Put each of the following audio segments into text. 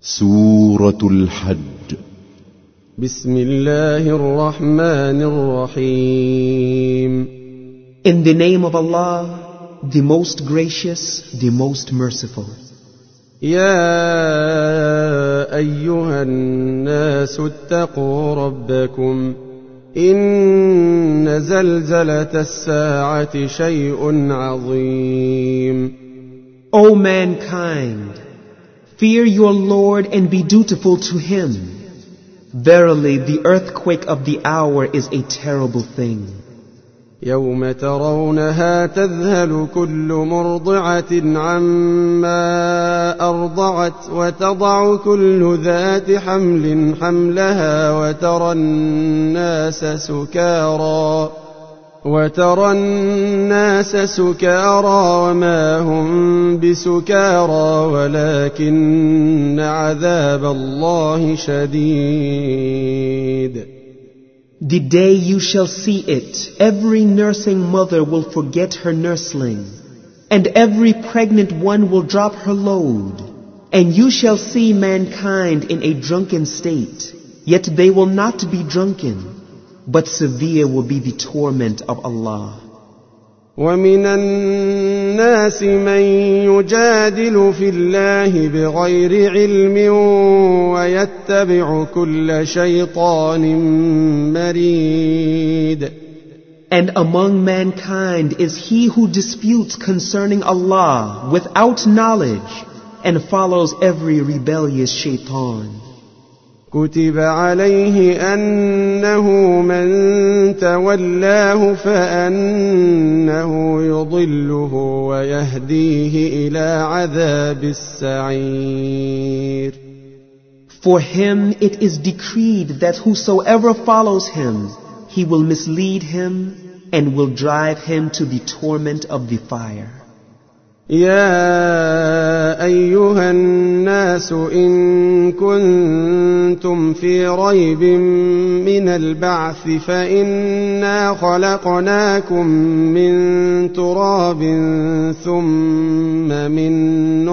سورة الحج. بسم الله الرحمن الرحيم. In the name of Allah, the most gracious, the most merciful. يا أيها الناس اتقوا ربكم إن زلزلة الساعة شيء عظيم. O mankind, fear your Lord and be dutiful to Him. Verily, the earthquake of the hour is a terrible thing. يوم ترونها تذهل كل مرضعة عما أرضعت وتضع كل ذات حمل حملها وترى الناس سكارى وما هم بسكارى ولكن عذاب الله شديد. The day you shall see it, every nursing mother will forget her nursling, and every pregnant one will drop her load. And you shall see mankind in a drunken state, yet they will not be drunken, but severe will be the torment of Allah. ومن الناس من يجادل في الله بغير علم ويتبع كل شيطان مريد. And among mankind is he who disputes concerning Allah without knowledge and follows every rebellious shaitan. كتب عليه أنه من تولاه فأنه يضله ويهديه إلى عذاب السعير. For him it is decreed that whosoever follows him, he will mislead him and will drive him to the torment of the fire. يا أيها الناس إن كنتم في ريب من البعث فإنا خلقناكم من تراب ثم من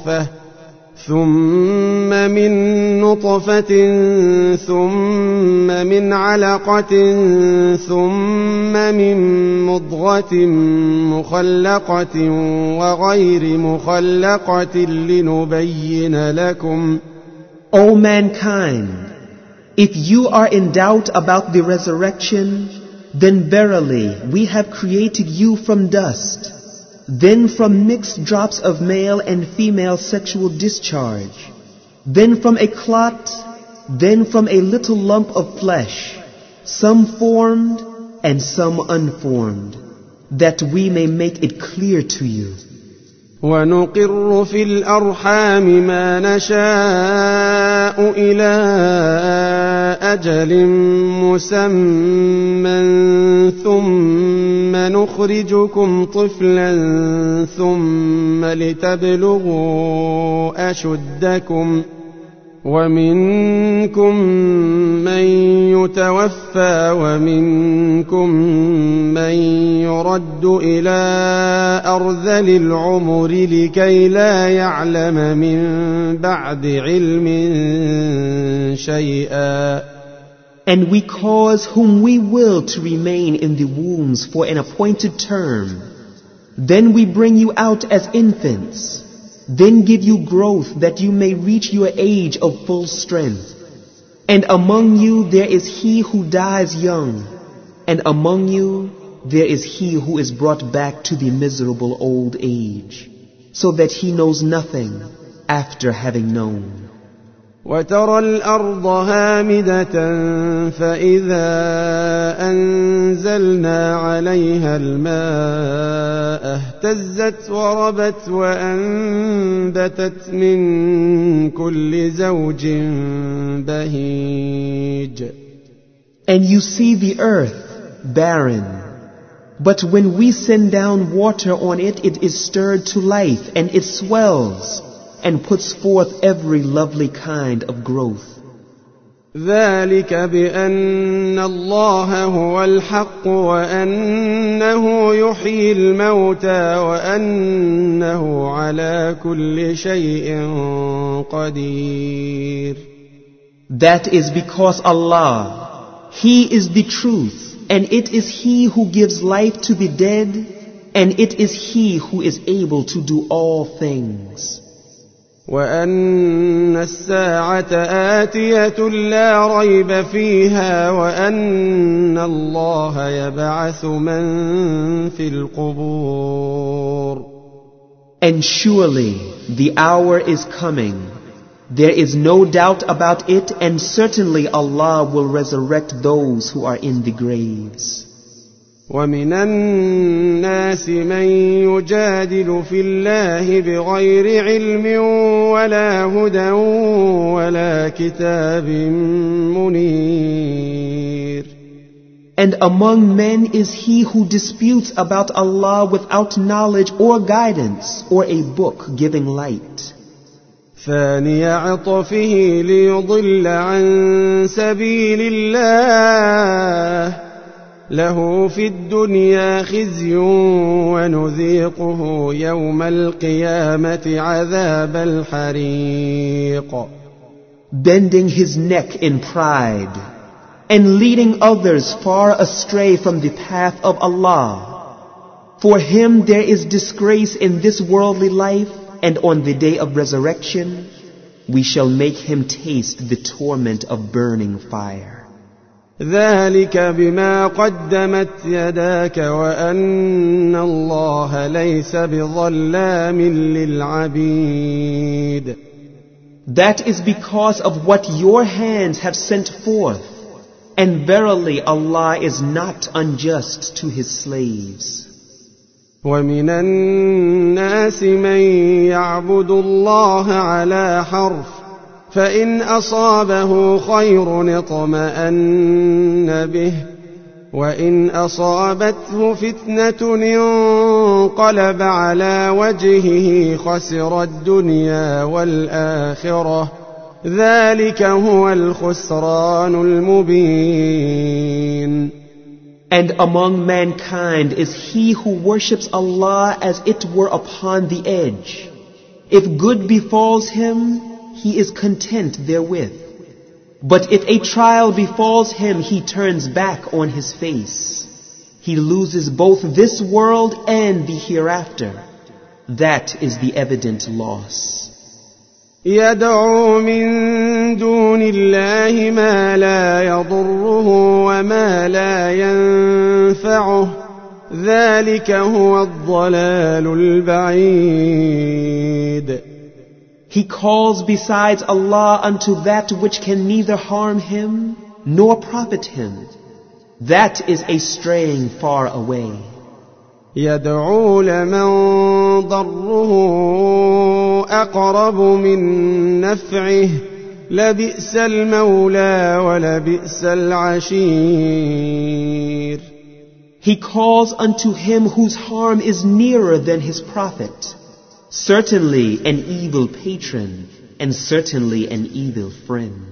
نطفة ثم من علقة ثم من مضغة مخلقة وغير مخلقة لنبين لكم. O mankind, if you are in doubt about the resurrection, then verily we have created you from dust, then from mixed drops of male and female sexual discharge, then from a clot, then from a little lump of flesh, some formed and some unformed, that we may make it clear to you. ونقر في الأرحام ما نشاء إلى أجل مسمى ثم نخرجكم طفلا ثم لتبلغوا أشدكم ومنكم من يتوفى ومنكم من يرد إلى أرذل العمر لكي لا يعلم من بعد علم شيئا. And we cause whom we will to remain in the wombs for an appointed term. Then we bring you out as infants. Then give you growth that you may reach your age of full strength. And among you there is he who dies young, and among you there is he who is brought back to the miserable old age, so that he knows nothing after having known. وترى الأرض هامدة فإذا أنزلنا عليها الماء اهتزت وربت وأنبتت من كل زوج بهيج. And you see the earth barren, but when we send down water on it, it is stirred to life and it swells and puts forth every lovely kind of growth. ذلك بأن الله هو الحق وأنه يحيي الموتى وأنه على كل شيء قدير. That is because Allah, He is the truth, and it is He who gives life to the dead, and it is He who is able to do all things. وأن الساعة آتية لا ريب فيها وأن الله يبعث من في القبور. And surely the hour is coming. There is no doubt about it, and certainly Allah will resurrect those who are in the graves. ومن الناس من يجادل في الله بغير علم ولا هدى ولا كتاب منير. And among men is he who disputes about Allah without knowledge or guidance or a book giving light. ثاني عطفه ليضل عن سبيل الله له في الدنيا خزي ونذيقه يوم القيامة عذاب الحريق. Bending his neck in pride and leading others far astray from the path of Allah. For him there is disgrace in this worldly life, and on the day of resurrection we shall make him taste the torment of burning fire. ذلك بما قدمت يداك وأن الله ليس بظلام للعبيد. That is because of what your hands have sent forth, and verily Allah is not unjust to His slaves. ومن الناس من يعبد الله على حرف فإن أصابه خير اطمأن به وإن أصابته فتنة انقلب على وجهه خسر الدنيا والآخرة ذلك هو الخسران المبين. And among mankind is he who worships Allah as it were upon the edge. If good befalls him, he is content therewith. But if a trial befalls him, he turns back on his face. He loses both this world and the hereafter. That is the evident loss. يدعو من دون الله ما لا يضره وما لا ينفعه ذلك هو الضلال البعيد. He calls besides Allah unto that which can neither harm him nor profit him. That is a straying far away. يدعو لمن ضره أقرب من نفعه لبئس المولى ولبئس العشير. He calls unto him whose harm is nearer than his profit. Certainly an evil patron, and certainly an evil friend.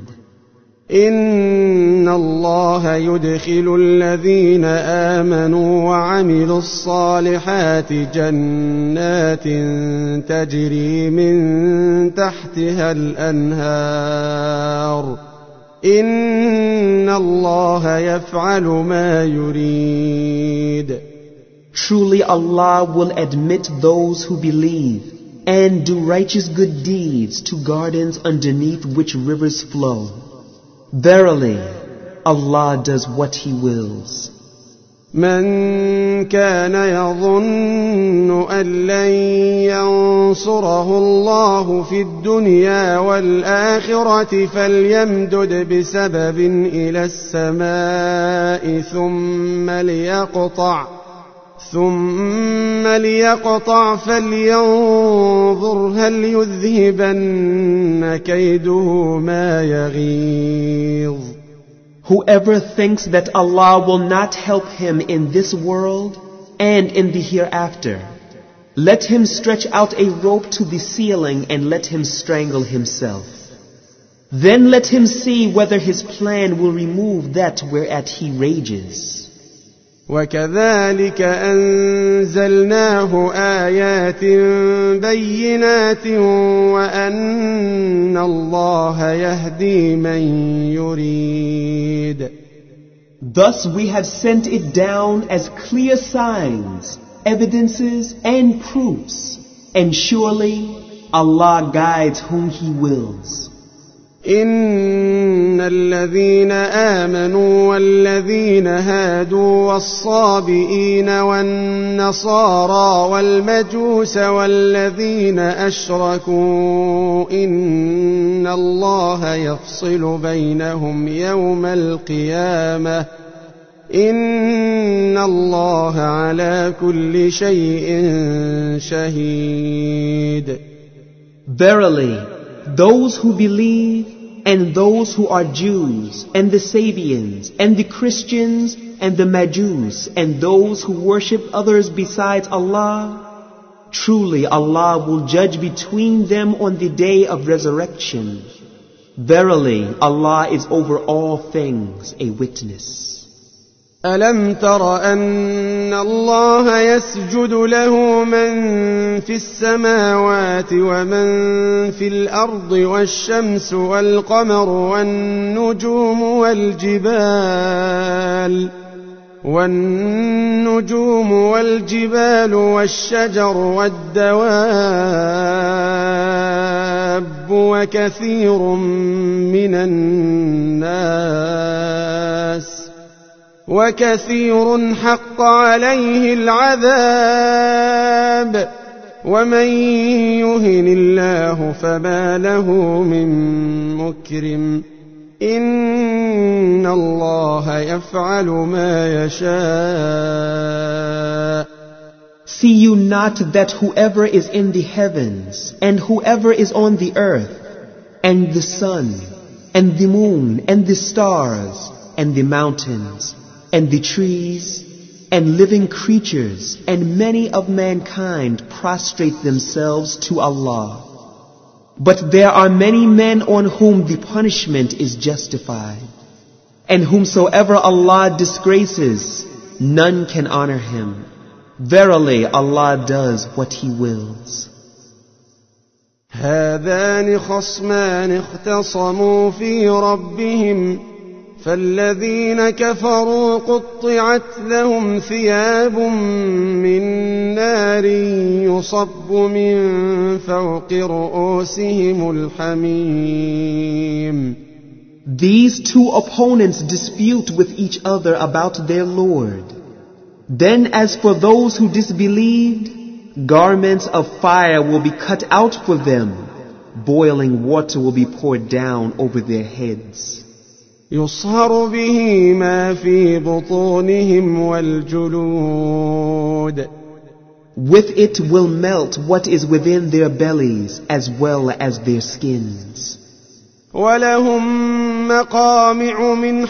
إن الله يدخل الذين آمنوا وعملوا الصالحات جنات تجري من تحتها الأنهار إن الله يفعل ما يريد. Truly Allah will admit those who believe and do righteous good deeds to gardens underneath which rivers flow. Verily, Allah does what He wills. من كان يظن أن لن ينصره الله في الدنيا والآخرة فليمدد بسبب إلى السماء ثم ليقطع فلينظر هل يذهبن كيده ما يغيظ. Whoever thinks that Allah will not help him in this world and in the hereafter, let him stretch out a rope to the ceiling and let him strangle himself. Then let him see whether his plan will remove that whereat he rages. وكذلك أنزلناه آيات بينات وأن الله يهدي من يريد. Thus we have sent it down as clear signs, evidences, and proofs, and surely Allah guides whom He wills. إن الذين آمنوا والذين هادوا والصابئين والنصارى والمجوس والذين أشركوا إن الله يفصل بينهم يوم القيامة إن الله على كل شيء شهيد. Verily, those who believe and those who are Jews and the Sabians and the Christians and the Majus and those who worship others besides Allah, truly Allah will judge between them on the day of resurrection. Verily, Allah is over all things a witness. ألم تر أن الله يسجد له من في السماوات ومن في الأرض والشمس والقمر والنجوم والجبال والشجر والدواب وكثير من الناس وكثير حق عليه العذاب ومن يهن الله فما له من مكرم إن الله يفعل ما يشاء. See you not that whoever is in the heavens and whoever is on the earth and the sun and the moon and the stars and the mountains and the trees and living creatures and many of mankind prostrate themselves to Allah. But there are many men on whom the punishment is justified, and whomsoever Allah disgraces, none can honor him. Verily, Allah does what He wills. هذان خصمان اختصموا في ربهم فالذين كفروا قطعت لهم ثياب من نار يصب من فوق رؤوسهم الحميم. These two opponents dispute with each other about their Lord. Then as for those who disbelieved, garments of fire will be cut out for them. Boiling water will be poured down over their heads. يصهر به ما في بطونهم والجلود. With it will melt what is within their bellies as well as their skins. ولهم مقامع من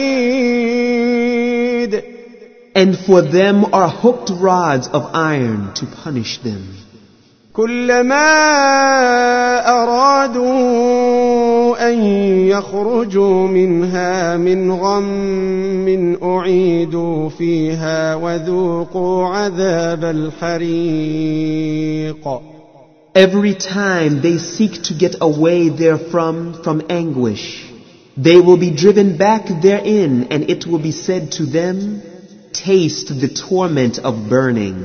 حديد. And for them are hooked rods of iron to punish them. كلما أرادوا أن يخرجوا منها من غم أعيدوا فيها وذوقوا عذاب الحريق. Every time they seek to get away therefrom from anguish, they will be driven back therein, and it will be said to them, taste the torment of burning.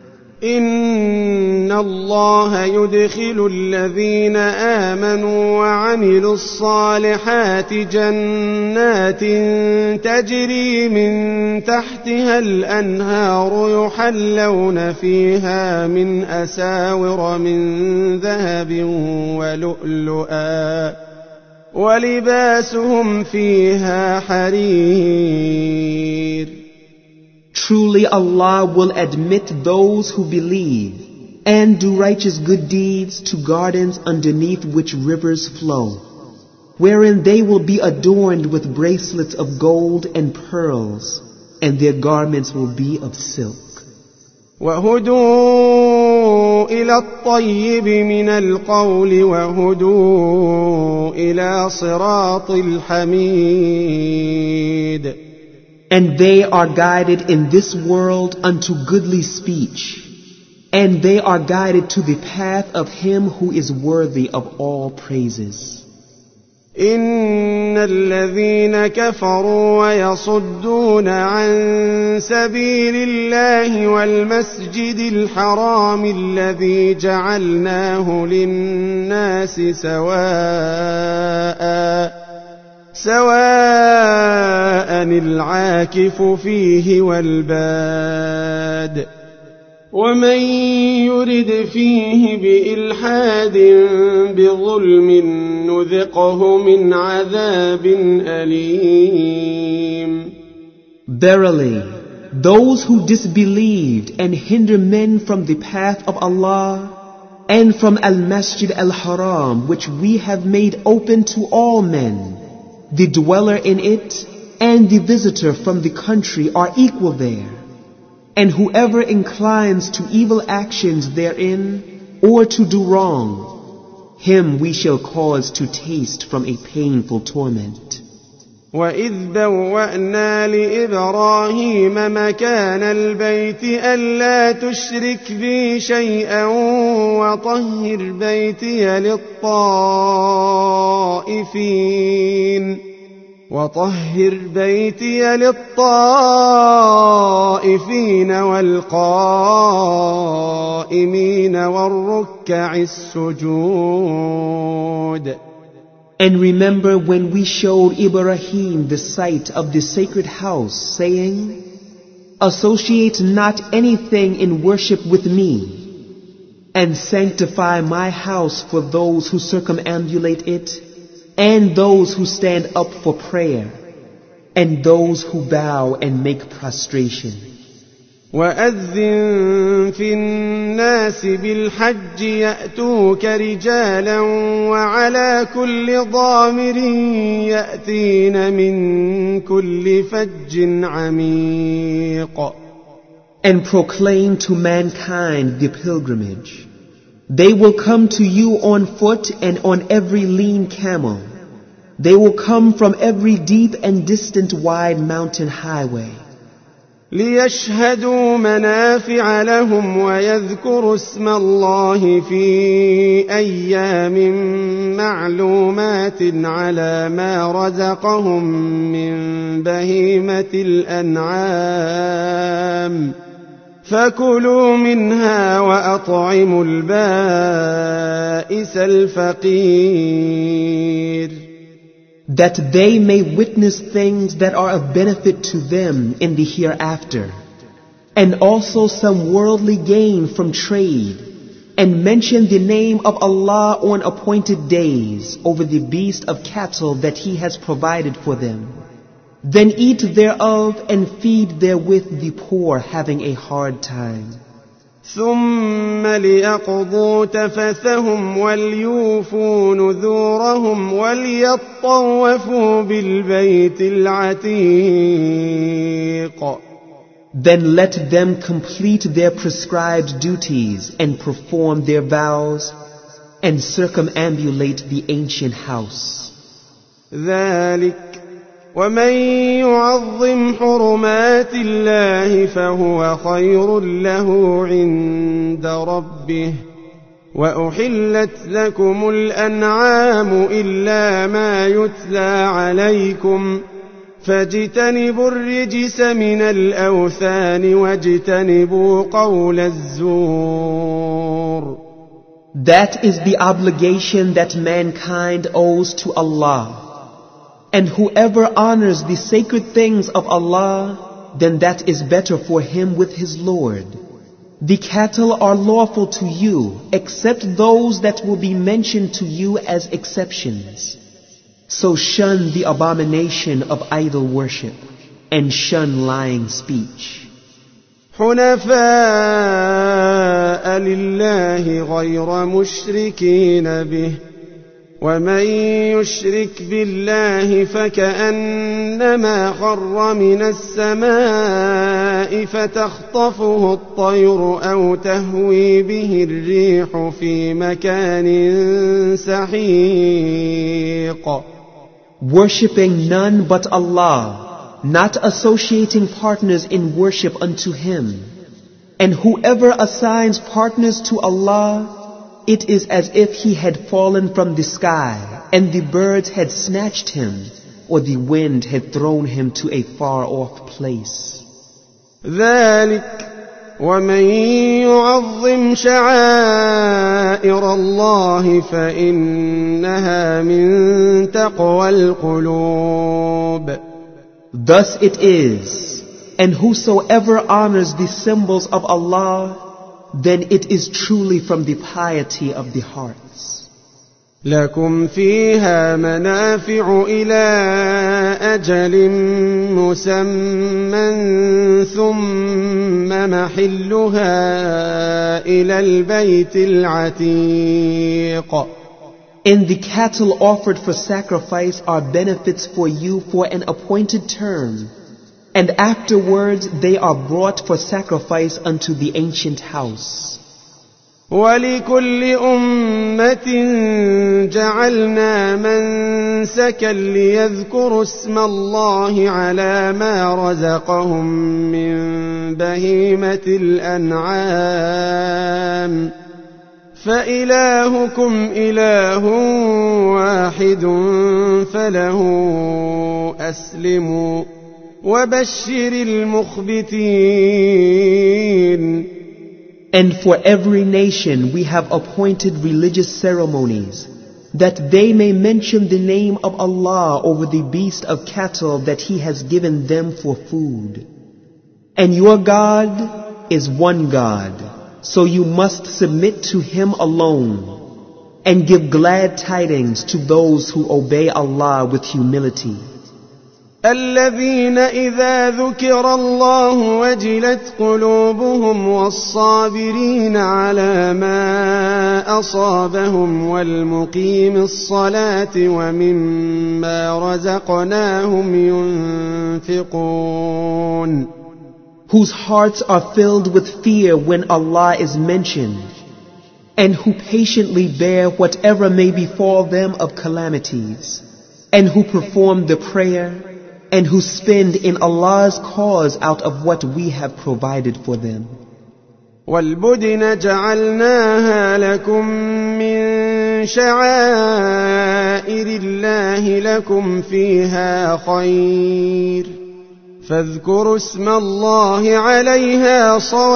إن الله يدخل الذين آمنوا وعملوا الصالحات جنات تجري من تحتها الأنهار يحلون فيها من أساور من ذهب ولؤلؤا ولباسهم فيها حرير. Truly Allah will admit those who believe and do righteous good deeds to gardens underneath which rivers flow, wherein they will be adorned with bracelets of gold and pearls, and their garments will be of silk. وهدوا إلى الطيب من القول وهدوا إلى صراط الحميد. And they are guided in this world unto goodly speech, and they are guided to the path of him who is worthy of all praises. إن الذين كفروا ويصدون عن سبيل الله والمسجد الحرام الذي جعلناه للناس سواء العاكف فيه والباد ومن يرد فيه بإلحاد بظلم نذقه من عذاب أليم. Verily, those who disbelieved and hinder men from the path of Allah and from Al-Masjid Al-Haram, which we have made open to all men, the dweller in it and the visitor from the country are equal there. And whoever inclines to evil actions therein, or to do wrong, him we shall cause to taste from a painful torment. وَإِذْ بَوَّأْنَا لِإِبْرَاهِيمَ مَكَانَ الْبَيْتِ أَلَّا تُشْرِكْ بِي شَيْئًا وَطَهِّرْ بَيْتِيَ لِلطَّائِفِينَ وَالْقَائِمِينَ وَالرُّكَّعِ السُّجُودِ. And remember when we showed Ibrahim the site of the sacred house, saying, associate not anything in worship with me, and sanctify my house for those who circumambulate it, and those who stand up for prayer, and those who bow and make prostration. وَأَذِّن فِي النَّاسِ بِالْحَجِّ يَأْتُوكَ رِجَالًا وَعَلَى كُلِّ ضَامِرٍ يَأْتِينَ مِنْ كُلِّ فَجٍّ عَمِيقٍ. And proclaim to mankind the pilgrimage. They will come to you on foot and on every lean camel. They will come from every deep and distant wide mountain highway. لِيَشْهَدُوا مَنَافِعَ لَهُمْ وَيَذْكُرُوا اسْمَ اللَّهِ فِي أَيَّامٍ مَّعْلُومَاتٍ عَلَى مَا رَزَقَهُم مِّن بَهِيمَةِ الْأَنْعَامِ فَكُلُوا مِنْهَا وَأَطْعِمُوا الْبَائِسَ الْفَقِيرَ. That they may witness things that are of benefit to them in the hereafter, and also some worldly gain from trade, and mention the name of Allah on appointed days over the beast of cattle that He has provided for them. Then eat thereof and feed therewith the poor having a hard time. ثُمَّ لِيَقْضُوا تَفَثَهُمْ وَلْيُوفُوا نُذُورَهُمْ وَلْيَطَّوَّفُوا بِالْبَيْتِ الْعَتِيقِ. Then let them complete their prescribed duties and perform their vows and circumambulate the ancient house. ذَلِكَ وَمَن يُعَظِّمْ حُرُمَاتِ اللَّهِ فَهُوَ خَيْرٌ لَّهُ عِندَ رَبِّهِ وَأُحِلَّتْ لَكُمُ الْأَنْعَامُ إِلَّا مَا يُتْلَى عَلَيْكُمْ فَاجْتَنِبُوا الرِّجْسَ مِنَ الْأَوْثَانِ وَاجْتَنِبُوا قَوْلَ الزُّورِ. That is the obligation that mankind owes to Allah. And whoever honors the sacred things of Allah, then that is better for him with his Lord. The cattle are lawful to you, except those that will be mentioned to you as exceptions. So shun the abomination of idol worship, and shun lying speech. حُنَفَاءَ لِلَّهِ غَيْرَ مُشْرِكِينَ بِهِ ومن يشرك بالله فكأنما خر من السماء فتخطفه الطير أو تهوي به الريح في مكان سحيق. Worshipping none but Allah, not associating partners in worship unto Him. And whoever assigns partners to Allah, it is as if he had fallen from the sky, and the birds had snatched him, or the wind had thrown him to a far-off place. ذلك ومن يعظم شعائر الله فإنها من تقوى القلوب. Thus it is, and whosoever honors the symbols of Allah, then it is truly from the piety of the hearts. لكم فيها منافع إلى أجل مسمى ثم محلها إلى البيت العتيق. In the cattle offered for sacrifice are benefits for you for an appointed term, and afterwards they are brought for sacrifice unto the ancient house. وَلِكُلِّ أُمَّةٍ جَعَلْنَا مَنسَكًا لِيَذْكُرُوا اسْمَ اللَّهِ عَلَى مَا رَزَقَهُم مِّن بَهِيمَةِ الْأَنْعَامِ فَإِلَٰهُكُمْ إِلَٰهٌ وَاحِدٌ فَلَهُ أَسْلِمُوا وَبَشِّرِ الْمُخْبِتِينَ. And for every nation we have appointed religious ceremonies, that they may mention the name of Allah over the beast of cattle that He has given them for food. And your God is one God, so you must submit to Him alone, and give glad tidings to those who obey Allah with humility. الذين إذا ذكر الله وجلت قلوبهم والصابرين على ما أصابهم والمقيم الصلاة ومما رزقناهم ينفقون. Whose hearts are filled with fear when Allah is mentioned, and who patiently bear whatever may befall them of calamities, and who perform the prayer, and who spend in Allah's cause out of what we have provided for them. وَالْبُدْنَ جَعَلْنَاهَا لَكُم مِّن شَعَائِرِ اللَّهِ لَكُمْ فِيهَا خَيْرٌ فاذكروا اسم الله عليها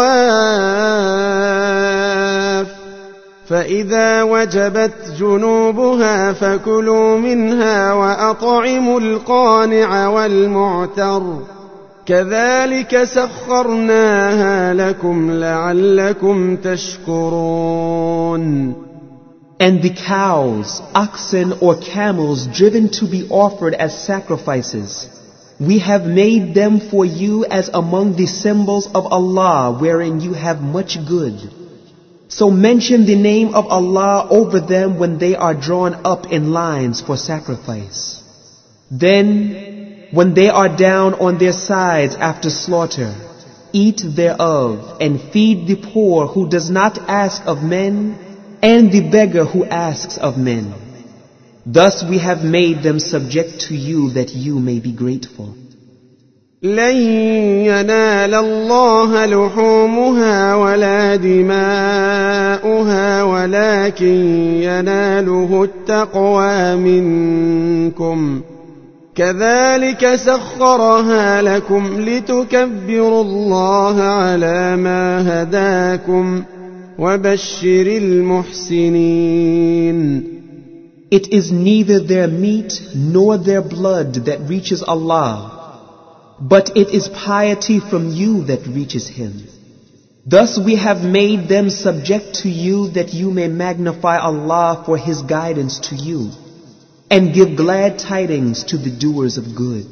صواف فإذا وجبت جنوبها فكلوا منها وأطعموا القانع والمعتر كذلك سخرناها لكم لعلكم تشكرون. And the cows, oxen or camels driven to be offered as sacrifices, we have made them for you as among the symbols of Allah wherein you have much good. So mention the name of Allah over them when they are drawn up in lines for sacrifice. Then, when they are down on their sides after slaughter, eat thereof and feed the poor who does not ask of men and the beggar who asks of men. Thus we have made them subject to you that you may be grateful. لن ينال الله لحومها ولا دماؤها ولكن يناله التقوى منكم كذلك سخرها لكم لتكبروا الله على ما هداكم وبشر المحسنين. It is neither their meat nor their blood that reaches Allah, but it is piety from you that reaches Him. Thus we have made them subject to you that you may magnify Allah for His guidance to you, and give glad tidings to the doers of good.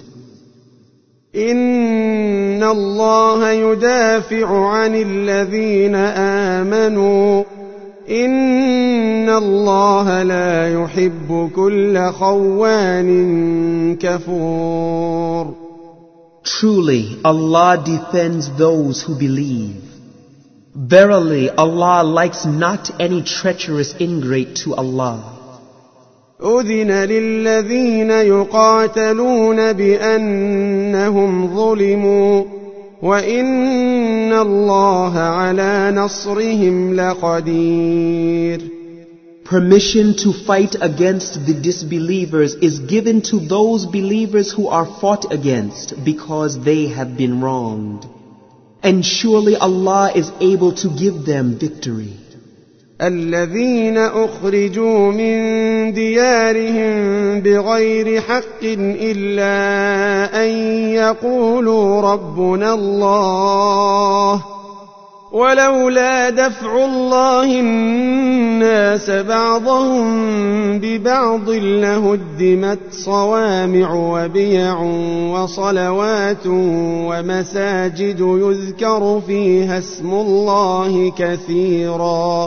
إن الله يدافع عن الذين آمنوا إن الله لا يحب كل خوان كفور. Truly, Allah defends those who believe. Verily, Allah likes not any treacherous ingrate to Allah. أذن للذين يقاتلون بأنهم ظلموا وإن الله على نصرهم لقدير. Permission to fight against the disbelievers is given to those believers who are fought against because they have been wronged. And surely Allah is able to give them victory. الذين أخرجوا من ديارهم بغير حق إلا أن يقولوا ربنا الله ولولا دفع الله الناس بعضهم ببعض لهدمت صوامع وبيع وصلوات ومساجد يذكر فيها اسم الله كثيرا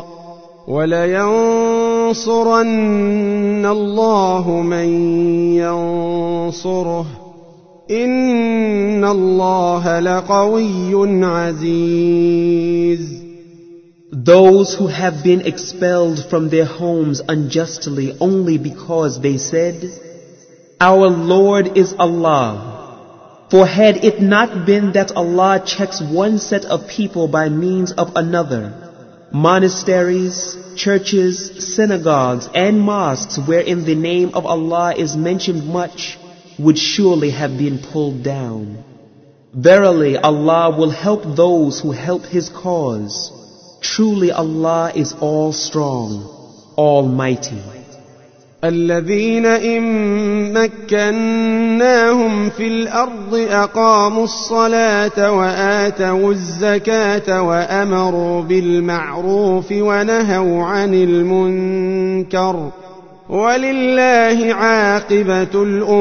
ولينصرن الله من ينصره إن الله لقوي عزيز. Those who have been expelled from their homes unjustly only because they said, Our Lord is Allah. For had it not been that Allah checks one set of people by means of another, monasteries, churches, synagogues, and mosques wherein the name of Allah is mentioned much would surely have been pulled down. Verily, Allah will help those who help His cause. Truly, Allah is all strong, almighty. الذين إن مكناهم في الأرض أقاموا الصلاة وآتوا الزكاة وأمروا بالمعروف ونهوا عن المنكر ولله عاقبة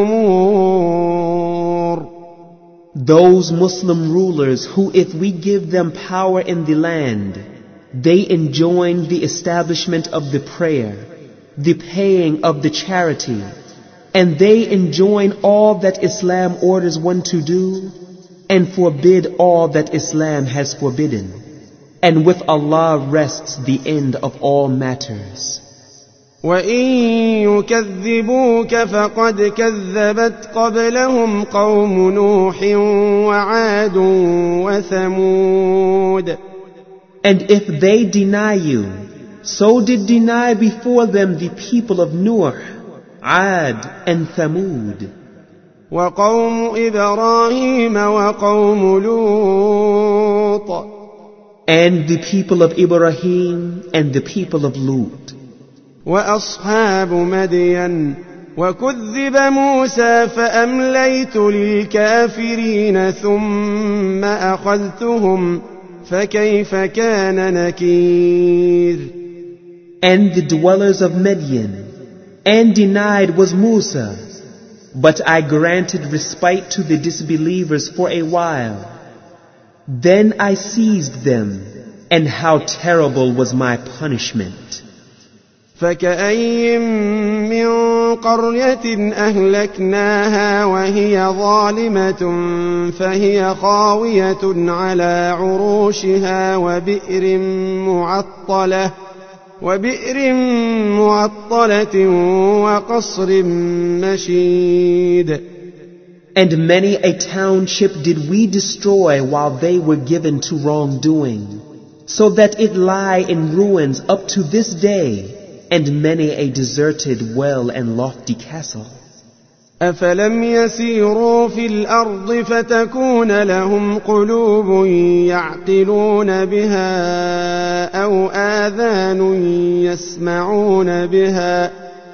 الأمور. Those Muslim rulers who, if we give them power in the land, they enjoin the establishment of the prayer, the paying of the charity, and they enjoin all that Islam orders one to do, and forbid all that Islam has forbidden. And with Allah rests the end of all matters. وَإِن يُكَذِّبُوكَ فَقَدْ كَذَّبَتْ قَبْلَهُمْ قَوْمُ نُوحٍ وَعَادٌ وَثَمُودَ. And if they deny you, so did deny before them the people of Nuh, Ad, and Thamud. وَقَوْمُ إِبْرَاهِيمَ وَقَوْمُ لُوطٍ. And the people of Ibrahim and the people of Lut. وأصحاب مدين وكذب موسى فأمليت للكافرين ثم أخذتهم فكيف كان نكير. And the dwellers of Midian, and denied was Musa, but I granted respite to the disbelievers for a while. Then I seized them, and how terrible was my punishment. فكأين من قرية أهلكناها وهي ظالمة فهي خاوية على عروشها وبئر معطلة وقصر مشيد. And many a township did we destroy while they were given to wrongdoing, so that it lie in ruins up to this day, and many a deserted well and lofty castle. أفلم يسيروا في الأرض فتكون لهم قلوب يعقلون بها أو آذان يسمعون بها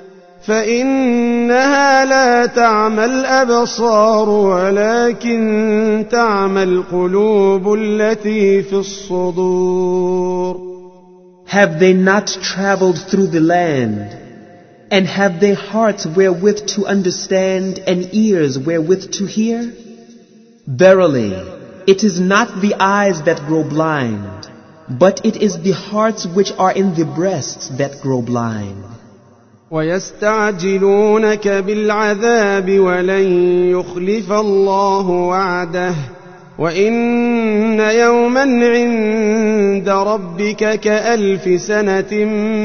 فإنها لا تعمى الأبصار ولكن تعمى القلوب التي في الصدور. Have they not traveled through the land? And have they hearts wherewith to understand and ears wherewith to hear? Verily, it is not the eyes that grow blind, But it is the hearts which are in the breasts that grow blind. ويستعجلونك بالعذاب ولن يخلف الله وعده وإن يوما عند ربك كألف سنة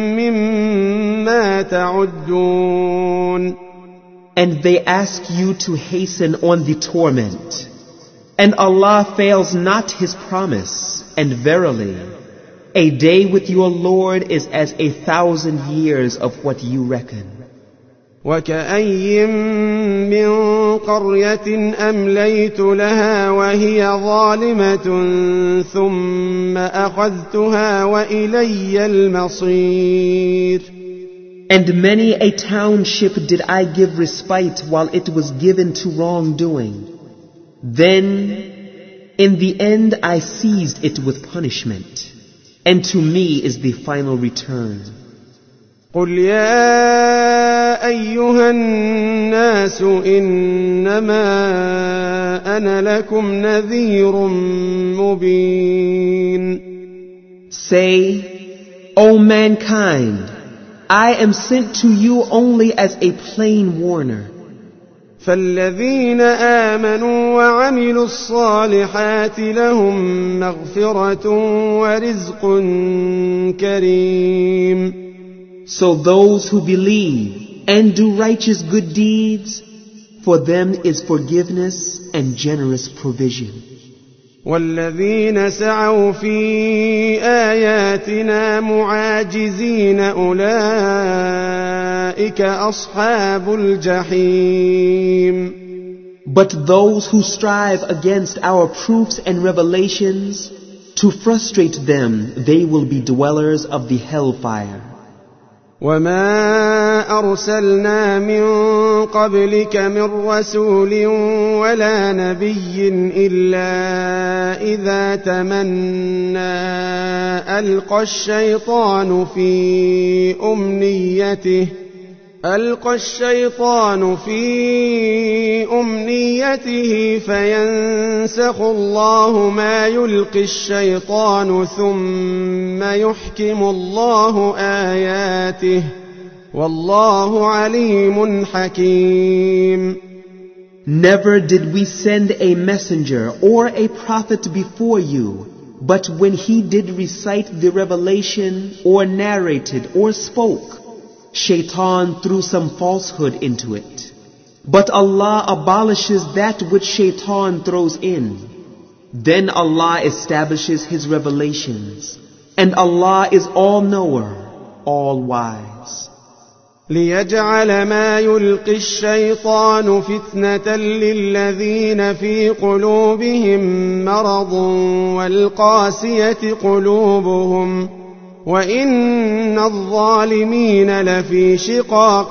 مما تعدون. And they ask you to hasten on the torment. And Allah fails not His promise, and verily, a day with your Lord is as 1,000 years of what you reckon. وكأي من قرية أمليت لها وهي ظالمة ثم أخذتها وإلي المصير. And many a township did I give respite while it was given to wrongdoing. Then, in the end, I seized it with punishment, and to me is the final return. قل يا أيها الناس إنما أنا لكم نذير مبين. Say, O mankind, I am sent to you only as a plain warner. فالذين آمنوا وعملوا الصالحات لهم مغفرة ورزق كريم. So those who believe and do righteous good deeds, for them is forgiveness and generous provision. والذين سعوا في آياتنا معاجزين أولئك أصحاب الجحيم. But those who strive against our proofs and revelations, to frustrate them, they will be dwellers of the hellfire. وما أرسلنا من قبلك من رسول ولا نبي إلا إذا تمنى ألقى الشيطان في أمنيته فينسخ الله ما يلقي الشيطان ثم يحكم الله آياته والله عليم حكيم. Never did we send a messenger or a prophet before you, but when he did recite the revelation or narrated or spoke, Shaitan threw some falsehood into it. But Allah abolishes that which Shaitan throws in. Then Allah establishes His revelations. And Allah is all-knower, all-wise. ليجعل ما يلقي الشيطان فتنة للذين في قلوبهم مرض والقاسية قلوبهم وإن الظالمين لفي شقاق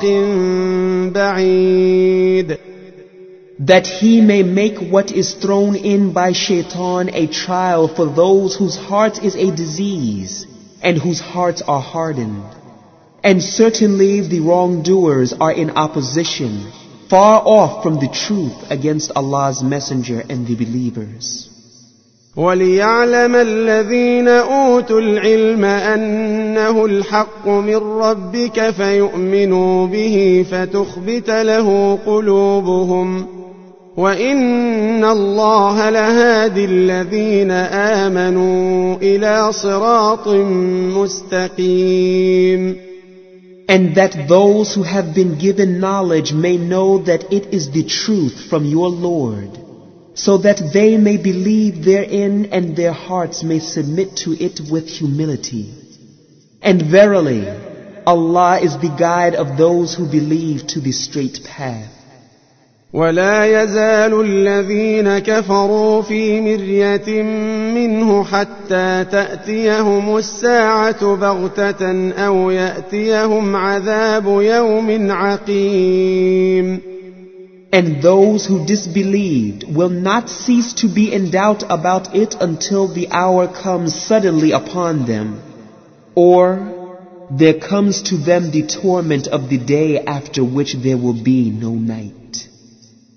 بعيد. That He may make what is thrown in by Shaitan a trial for those whose heart is a disease and whose hearts are hardened. And certainly the wrongdoers are in opposition, far off from the truth against Allah's Messenger and the believers. وَلِيَعْلَمَ الَّذِينَ أُوتُوا الْعِلْمَ أَنَّهُ الْحَقُّ مِنْ رَبِّكَ فَيُؤْمِنُوا بِهِ فَتُخْبِتَ لَهُ قُلُوبُهُمْ وَإِنَّ اللَّهَ لَهَادِ الَّذِينَ آمَنُوا إِلَى صِرَاطٍ مُسْتَقِيمٍ. And that those who have been given knowledge may know that it is the truth from your Lord, so that they may believe therein and their hearts may submit to it with humility. And verily, Allah is the guide of those who believe to the straight path. ولا يزال الذين كفروا في مرية منه حتى تأتيهم الساعة بغتة أو يأتيهم عذاب يوم عقيم. And those who disbelieved will not cease to be in doubt about it until the hour comes suddenly upon them, or there comes to them the torment of the day after which there will be no night.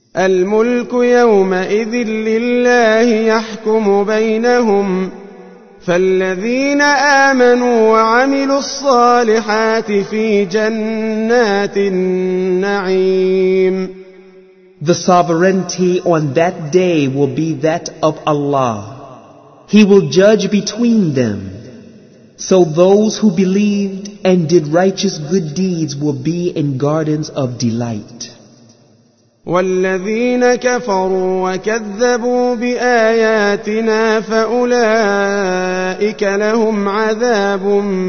الملك يومئذ لله يحكم بينهم فالذين آمنوا وعملوا الصالحات في جنات النعيم. The sovereignty on that day will be that of Allah. He will judge between them. So those who believed and did righteous good deeds will be in gardens of delight. والذين كفروا وكذبوا بآياتنا فأولئك لهم عذاب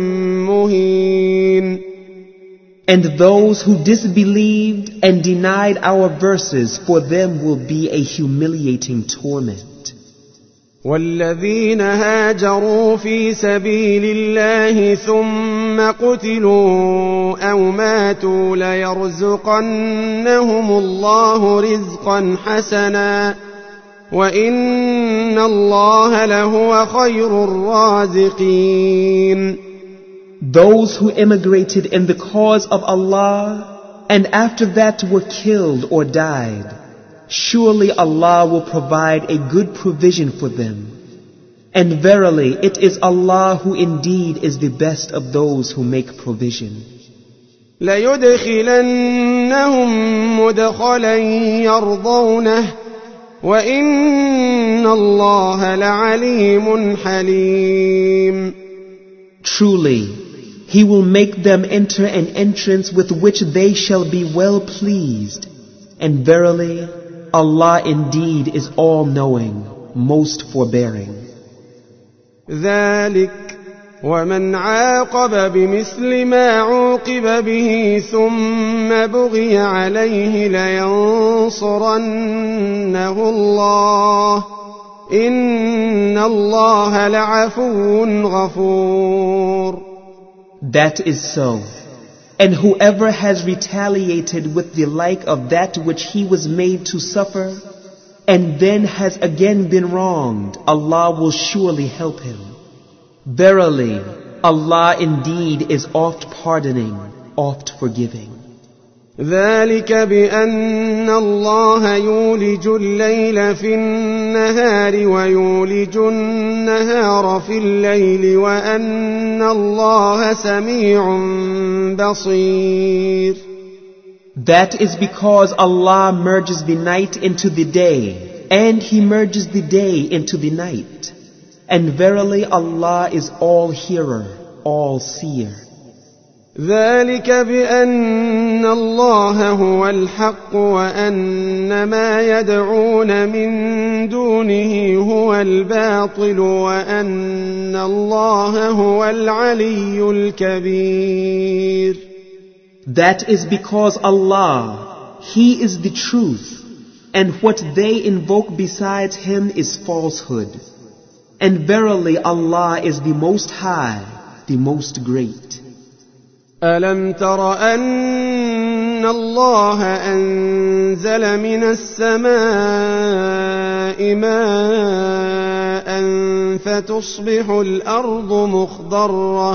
مهين. And those who disbelieved and denied our verses, for them will be a humiliating torment. والذين هاجروا في سبيل الله ثم قتلوا أو ماتوا ليرزقنهم الله رزقا حسنا وإن الله لهو خير الرازقين. Those who immigrated in the cause of Allah and after that were killed or died, surely Allah will provide a good provision for them. And verily, it is Allah who indeed is the best of those who make provision. لَيُدْخِلَنَّهُمْ مُدْخَلًا يَرْضَوْنَهُ وَإِنَّ اللَّهَ لَعَلِيمٌ حَلِيمٌ. Truly, He will make them enter an entrance with which they shall be well pleased. And verily, Allah indeed is all-knowing, most forbearing. ذلك ومن عاقب بمثل ما عوقب به ثم بغي عليه لينصرنه الله إن الله لعفو غفور. That is so. And whoever has retaliated with the like of that which he was made to suffer, and then has again been wronged, Allah will surely help him. Verily, Allah indeed is oft pardoning, oft forgiving. ذلك بأن الله يولج الليل في النهار ويولج النهار في الليل وأن الله سميع بصير. That is because Allah merges the night into the day, and He merges the day into the night. And verily Allah is all-hearer, all-seer. ذلك بأن الله هو الحق وأن ما يدعون من دونه هو الباطل وأن الله هو العلي الكبير. That is because Allah, He is the truth, and what they invoke besides Him is falsehood. And verily Allah is the Most High, the Most Great. ألم تر أن الله أنزل من السماء ماء فتصبح الأرض مخضرة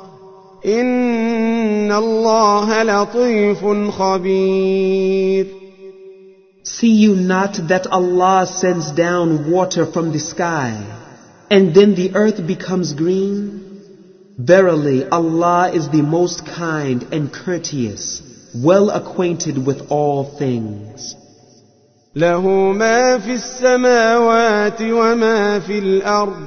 إن الله لطيف خبير. See you not that Allah sends down water from the sky, and then the earth becomes green? Verily, Allah is the most kind and courteous, well acquainted with all things. له ما في السماوات وما في الأرض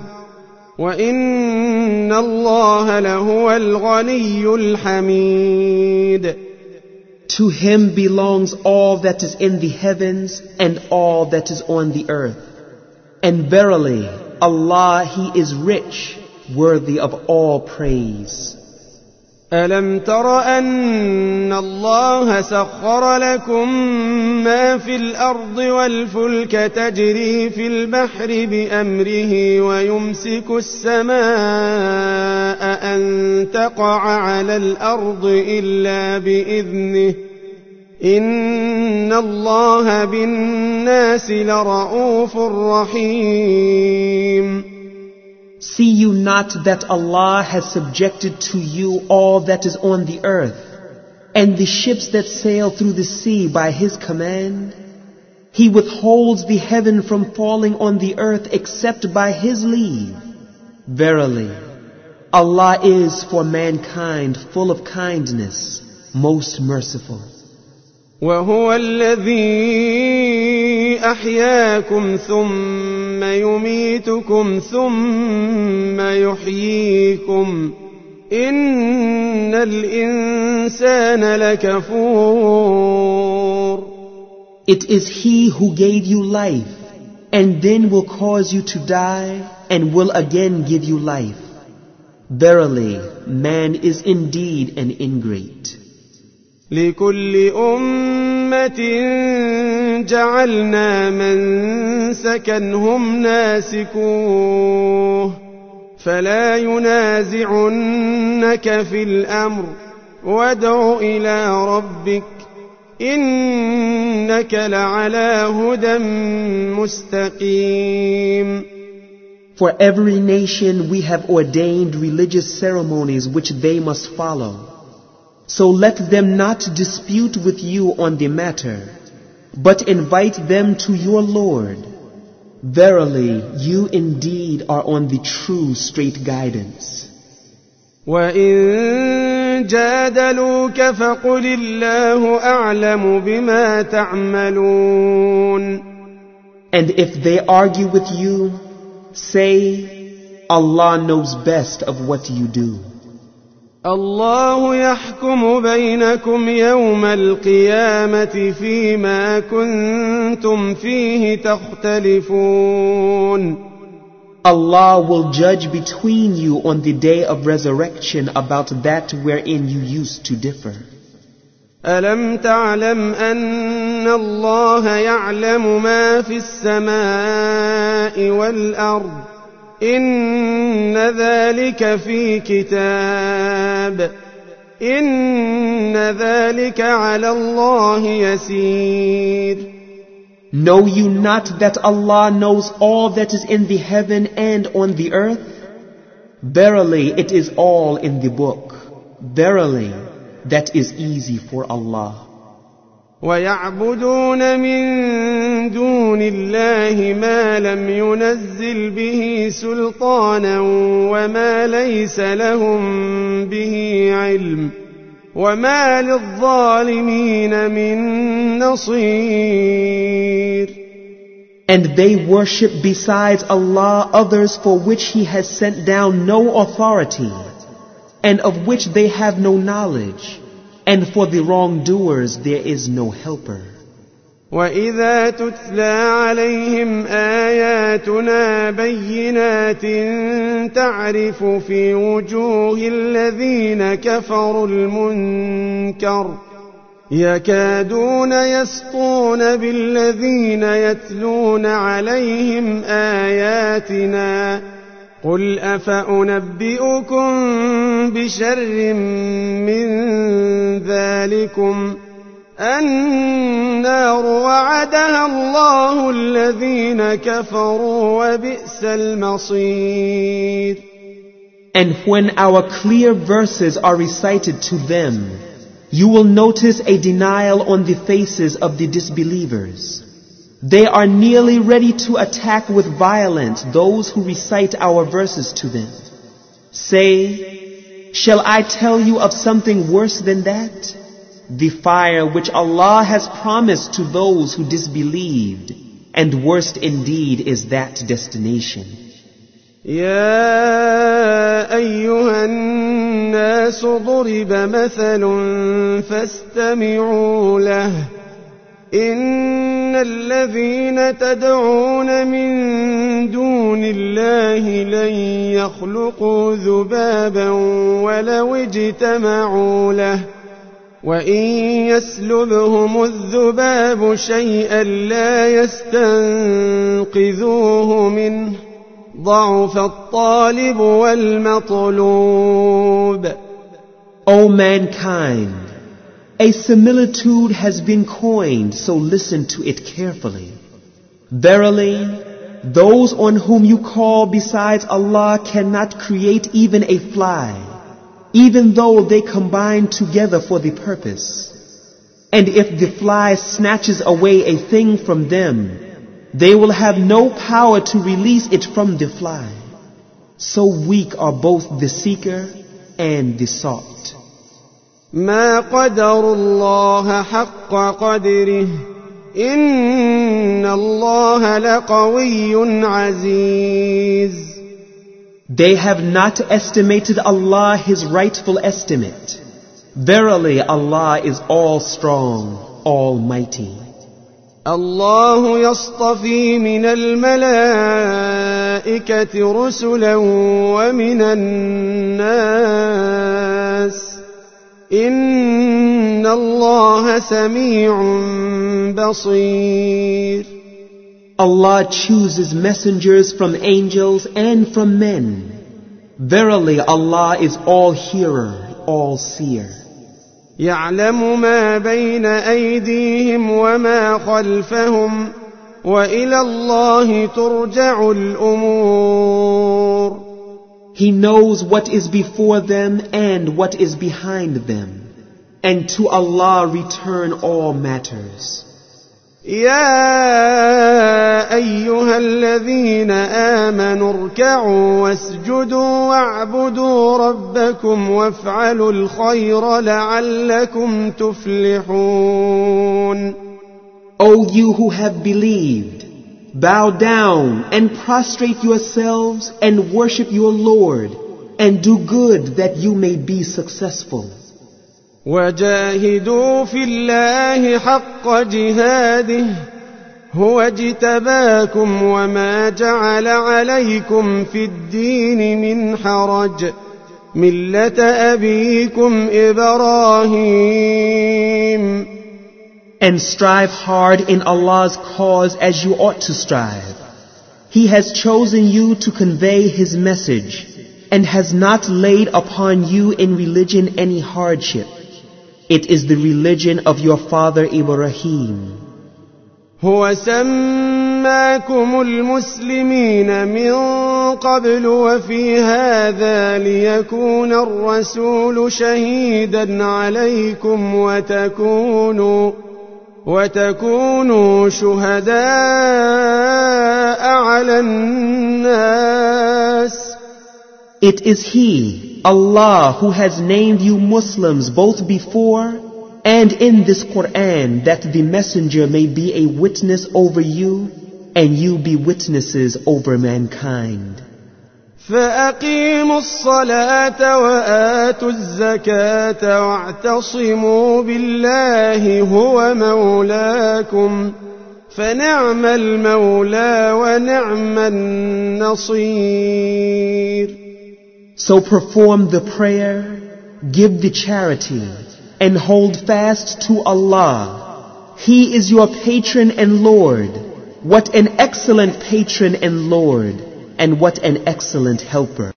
وإن الله لهو الغني الحميد. To Him belongs all that is in the heavens and all that is on the earth. And verily, Allah, He is rich, worthy of all praise. ألم تر أن الله سخر لكم ما في الأرض والفلك تجري في البحر بأمره ويمسك السماء أن تقع على الأرض إلا بإذنه إن الله بالناس لرءوف رحيم. See you not that Allah has subjected to you all that is on the earth, and the ships that sail through the sea by His command? He withholds the heaven from falling on the earth except by His leave. Verily, Allah is for mankind full of kindness, most merciful. وهو الذي أحياكم ثم يميتكم ثم يحييكم إن الإنسان لكفور. It is He who gave you life and then will cause you to die and will again give you life. Verily, man is indeed an ingrate. لكل أمة جعلنا منسكا هم ناسكوه فلا ينازعنك في الأمر وادع إلى ربك إنك لعلى هدى مستقيم. For every nation we have ordained religious ceremonies which they must follow. So let them not dispute with you on the matter, but invite them to your Lord. Verily, you indeed are on the true straight guidance. وَإِن جَادَلُوكَ فَقُلِ اللَّهُ أَعْلَمُ بِمَا تَعْمَلُونَ. And if they argue with you, say, Allah knows best of what you do. الله يحكم بينكم يوم القيامة فيما كنتم فيه تختلفون. Allah will judge between you on the day of resurrection about that wherein you used to differ. ألم تعلم أن الله يعلم ما في السماء والأرض إن ذلك في كتاب إن ذلك على الله يسير. Know you not that Allah knows all that is in the heaven and on the earth? Verily, it is all in the book. Verily, that is easy for Allah. ويعبدون من دون الله ما لم ينزل به سلطانا وما ليس لهم به علم وما للظالمين من نصير. And they worship besides Allah others for which He has sent down no authority, and of which they have no knowledge, and for the wrongdoers there is no helper. وَإِذَا تُتْلَى عَلَيْهِمْ آيَاتُنَا بَيِّنَاتٍ تَعْرِفُ فِي وُجُوهِ الَّذِينَ كَفَرُوا الْمُنكَرَ يَكَادُونَ يَسْطُونَ بِالَّذِينَ يَتْلُونَ عَلَيْهِمْ آيَاتِنَا قُلْ أَفَأُنَبِّئُكُم بِشَرٍّ مِّن ذَلِكُمْ النَّارُ وَعَدَهَا اللَّهُ الَّذِينَ كَفَرُوا وَبِئْسَ الْمَصِيرُ. And when our clear verses are recited to them, you will notice a denial on the faces of the disbelievers. They are nearly ready to attack with violence those who recite our verses to them. Say, shall I tell you of something worse than that? The fire which Allah has promised to those who disbelieved, and worst indeed is that destination. يا أيها الناس ضرب مثل فاستمعوا له إن الذين تدعون من دون الله لن يخلقوا ذبابا ولو اجتمعوا له وإن يسلبهم الذباب شيئا لا يستنقذوه منه ضعف الطالب والمطلوب. O mankind, a similitude has been coined, so listen to it carefully. Verily, those on whom you call besides Allah cannot create even a fly, even though they combine together for the purpose. And if the fly snatches away a thing from them, they will have no power to release it from the fly. So weak are both the seeker and the sought. ما قدروا الله حق قدره إن الله لقوي عزيز. They have not estimated Allah His rightful estimate. Verily Allah is all strong, almighty. الله يصطفي من الملائكة رسلا ومن الناس إن الله سميع بصير. Allah chooses messengers from angels and from men. Verily Allah is all hearer, all seer. يعلم ما بين أيديهم وما خلفهم وإلى الله ترجع الأمور. He knows what is before them and what is behind them, and to Allah return all matters. يا أيها الذين آمنوا اركعوا واسجدوا واعبدوا ربكم وافعلوا الخير لعلكم تفلحون. O you who have believed, bow down and prostrate yourselves and worship your Lord, and do good that you may be successful. وجاهدوا في الله حق جهاده هو اجتباكم وما جعل عليكم في الدين من حرج ملة أبيكم إبراهيم. And strive hard in Allah's cause as you ought to strive. He has chosen you to convey His message and has not laid upon you in religion any hardship. It is the religion of your father Ibrahim. هو سماكم المسلمين من قبل وفي هذا ليكون الرسول شهيدا عليكم وتكونوا شهداء على الناس. It is He, Allah, who has named you Muslims both before and in this Quran, that the messenger may be a witness over you and you be witnesses over mankind. فأقيموا الصلاة وآتوا الزكاة واعتصموا بالله هو مولاكم فنعم المولى ونعم النصير. So perform the prayer, give the charity, and hold fast to Allah. He is your patron and Lord. What an excellent patron and Lord, and what an excellent helper.